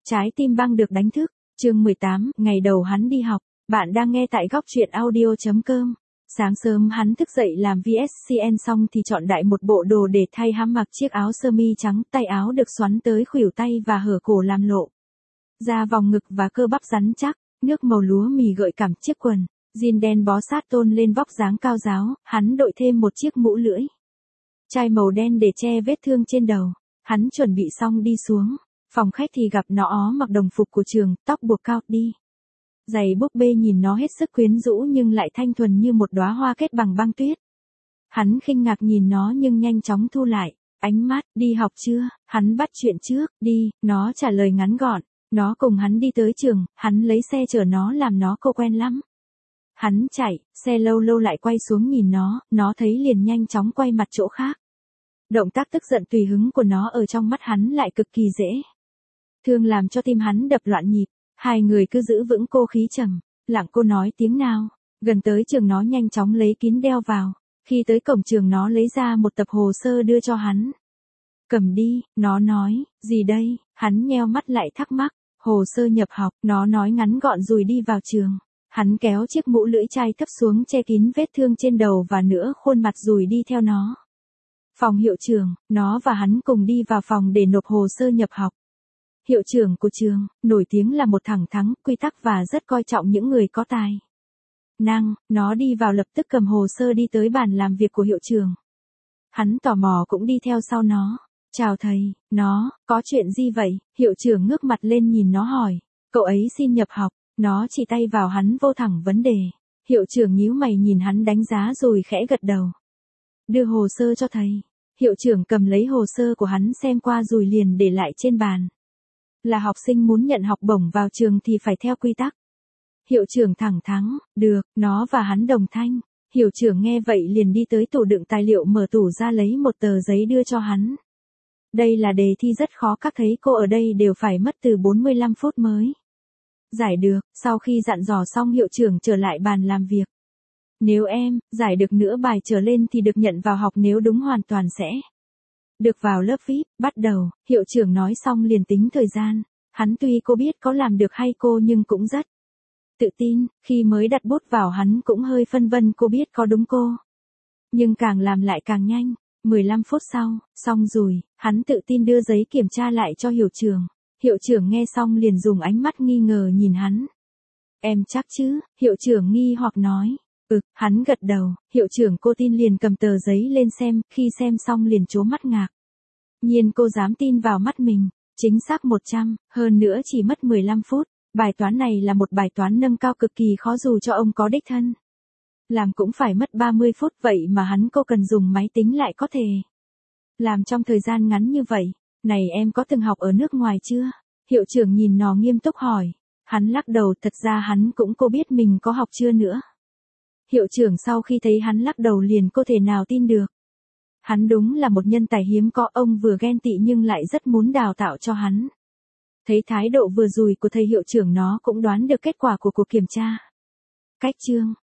Trái tim băng được đánh thức, chương 18, ngày đầu hắn đi học, bạn đang nghe tại góc truyện audio.com. Sáng sớm hắn thức dậy làm VSCN xong thì chọn đại một bộ đồ để thay, hắn mặc chiếc áo sơ mi trắng, tay áo được xoắn tới khuỷu tay và hở cổ làm lộ ra vòng ngực và cơ bắp rắn chắc, nước màu lúa mì gợi cảm, chiếc quần jean đen bó sát tôn lên vóc dáng cao ráo, hắn đội thêm một chiếc mũ lưỡi chai màu đen để che vết thương trên đầu. Hắn chuẩn bị xong đi xuống phòng khách thì gặp nó mặc đồng phục của trường, tóc buộc cao, đi giày búp bê nhìn nó hết sức quyến rũ nhưng lại thanh thuần như một đóa hoa kết bằng băng tuyết. Hắn khinh ngạc nhìn nó nhưng nhanh chóng thu lại ánh mắt. Đi học chưa? Hắn bắt chuyện trước. Đi, nó trả lời ngắn gọn. Nó cùng hắn đi tới trường, hắn lấy xe chở nó làm nó cô quen lắm. Hắn chạy, xe lâu lâu lại quay xuống nhìn nó thấy liền nhanh chóng quay mặt chỗ khác. Động tác tức giận tùy hứng của nó ở trong mắt hắn lại cực kỳ dễ thương, làm cho tim hắn đập loạn nhịp. Hai người cứ giữ vững cô khí trầm lặng, cô nói tiếng nào. Gần tới trường nó nhanh chóng lấy kín đeo vào. Khi tới cổng trường nó lấy ra một tập hồ sơ đưa cho hắn. Cầm đi, nó nói. Gì đây? Hắn nheo mắt lại thắc mắc. Hồ sơ nhập học, nó nói ngắn gọn rồi đi vào trường. Hắn kéo chiếc mũ lưỡi chai thấp xuống che kín vết thương trên đầu và nửa khuôn mặt rồi đi theo nó. Phòng hiệu trưởng, nó và hắn cùng đi vào phòng để nộp hồ sơ nhập học. Hiệu trưởng của trường, nổi tiếng là một thẳng thắn, quy tắc và rất coi trọng những người có tài năng. Nó đi vào lập tức cầm hồ sơ đi tới bàn làm việc của hiệu trưởng. Hắn tò mò cũng đi theo sau nó. Chào thầy, nó, có chuyện gì vậy? Hiệu trưởng ngước mặt lên nhìn nó hỏi. Cậu ấy xin nhập học, nó chỉ tay vào hắn vô thẳng vấn đề. Hiệu trưởng nhíu mày nhìn hắn đánh giá rồi khẽ gật đầu. Đưa hồ sơ cho thầy. Hiệu trưởng cầm lấy hồ sơ của hắn xem qua rồi liền để lại trên bàn. Là học sinh muốn nhận học bổng vào trường thì phải theo quy tắc. Hiệu trưởng thẳng thắn, được, nó và hắn đồng thanh. Hiệu trưởng nghe vậy liền đi tới tủ đựng tài liệu, mở tủ ra lấy một tờ giấy đưa cho hắn. Đây là đề thi rất khó, các thầy cô ở đây đều phải mất từ 45 phút mới giải được. Sau khi dặn dò xong hiệu trưởng trở lại bàn làm việc. Nếu em giải được nửa bài trở lên thì được nhận vào học, nếu đúng hoàn toàn sẽ được vào lớp VIP. Bắt đầu, hiệu trưởng nói xong liền tính thời gian. Hắn tuy cô biết có làm được hay cô nhưng cũng rất tự tin. Khi mới đặt bút vào hắn cũng hơi phân vân cô biết có đúng cô. Nhưng càng làm lại càng nhanh. 15 phút sau, xong rồi, hắn tự tin đưa giấy kiểm tra lại cho hiệu trưởng. Hiệu trưởng nghe xong liền dùng ánh mắt nghi ngờ nhìn hắn. Em chắc chứ? Hiệu trưởng nghi hoặc nói. Hắn gật đầu. Hiệu trưởng cô tin liền cầm tờ giấy lên xem, khi xem xong liền trố mắt ngạc nhiên cô dám tin vào mắt mình. Chính xác 100, hơn nữa chỉ mất 15 phút. Bài toán này là một bài toán nâng cao cực kỳ khó, dù cho ông có đích thân làm cũng phải mất 30 phút, vậy mà hắn cô cần dùng máy tính lại có thể làm trong thời gian ngắn như vậy. Này, em có từng học ở nước ngoài chưa? Hiệu trưởng nhìn nó nghiêm túc hỏi. Hắn lắc đầu, thật ra hắn cũng cô biết mình có học chưa nữa. Hiệu trưởng sau khi thấy hắn lắc đầu liền cô thể nào tin được. Hắn đúng là một nhân tài hiếm có, ông vừa ghen tị nhưng lại rất muốn đào tạo cho hắn. Thấy thái độ vừa rồi của thầy hiệu trưởng, nó cũng đoán được kết quả của cuộc kiểm tra. Cách chương